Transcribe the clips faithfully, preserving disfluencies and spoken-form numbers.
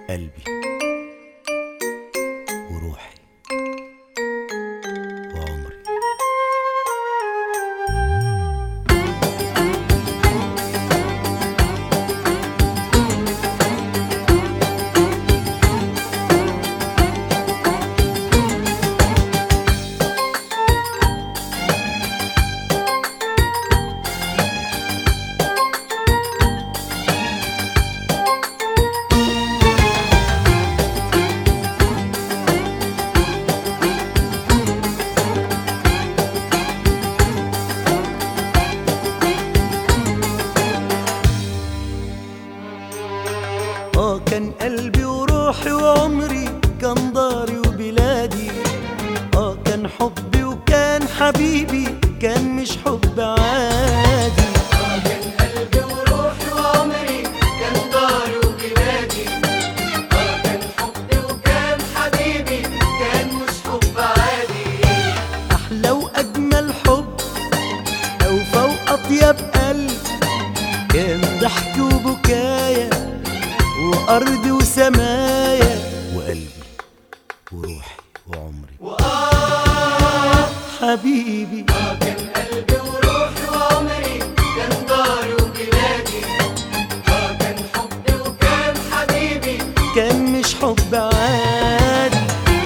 قلبي وروحي وعمري. آه كان قلبي وروحي وعمري، كان داري وبلادي. آه كان حبي وكان حبيبي، كان مش حب عادي. آه كان قلبي وروحي وعمري، كان داري وبلادي. آه كان حبي وكان حبيبي، كان مش حب عادي. أحلى وأجمل حب أوفى وأطيب قلب، كان ضحك وبكايا وأرض وسمايا وقلبي وروحي وعمري وآه حبيبي. آه كان قلبي وروحي وعمري، كان داري وبلادي. آه كان حبي وكان حبيبي، كان مش حب عادي.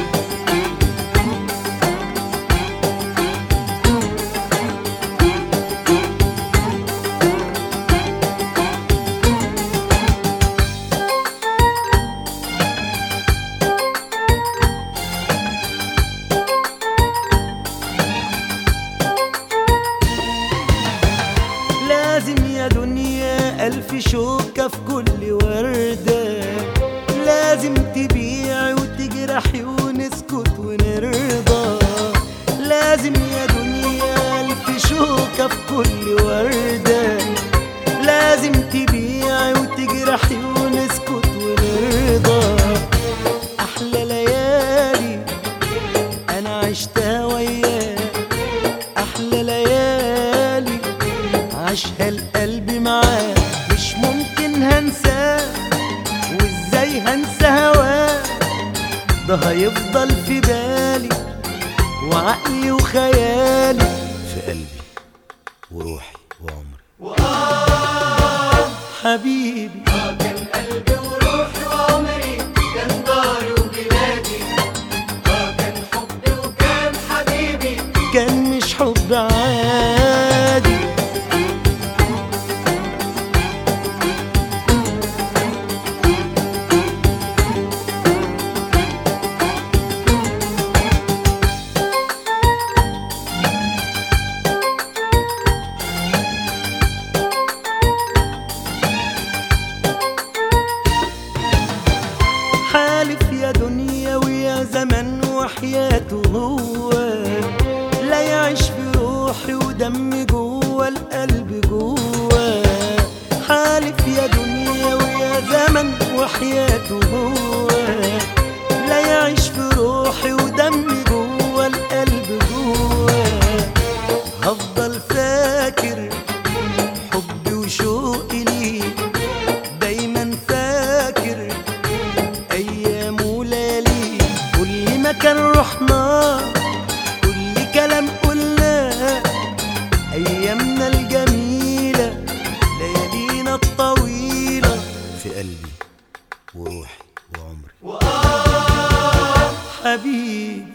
لازم يا دنيا ألف شوكة في كل وردة، لازم تبيعي وتجرحي ونسكت ونرضى. لازم يا دنيا ألف شوكة في كل وردة، لازم تبيعي وتجرحي ونسكت ونرضى. أحلى ليالي أنا عشتها وياك، أحلى ليالي عاشها القلب معاه، مش ممكن هنساه، وازاي هنسى هواه؟ ده هيفضل في بالي وعقلي وخيالي، في قلبي وروحي وعمري وآه حبيبي. آه كان قلبي وروحي وعمري، كان داري وبلادي. آه كان حبي وكان حبيبي، كان مش حب عادي. حالف يا دنيا ويا زمن وحياته هو، لا يعيش في روحي ودمي جوه القلب جوه. حالف يا دنيا ويا زمن وحياته هو، لا يعيش في روحي ودمي جوه القلب جوه. هفضل فاكر حبي وشوقي ليك، دايما فاكر أيام وليالي. كل مكان رحنا، كل كلام قلناه، أيامنا الجميلة، ليالينا الطويلة، في قلبي وروحي وعمري وآه حبيبي.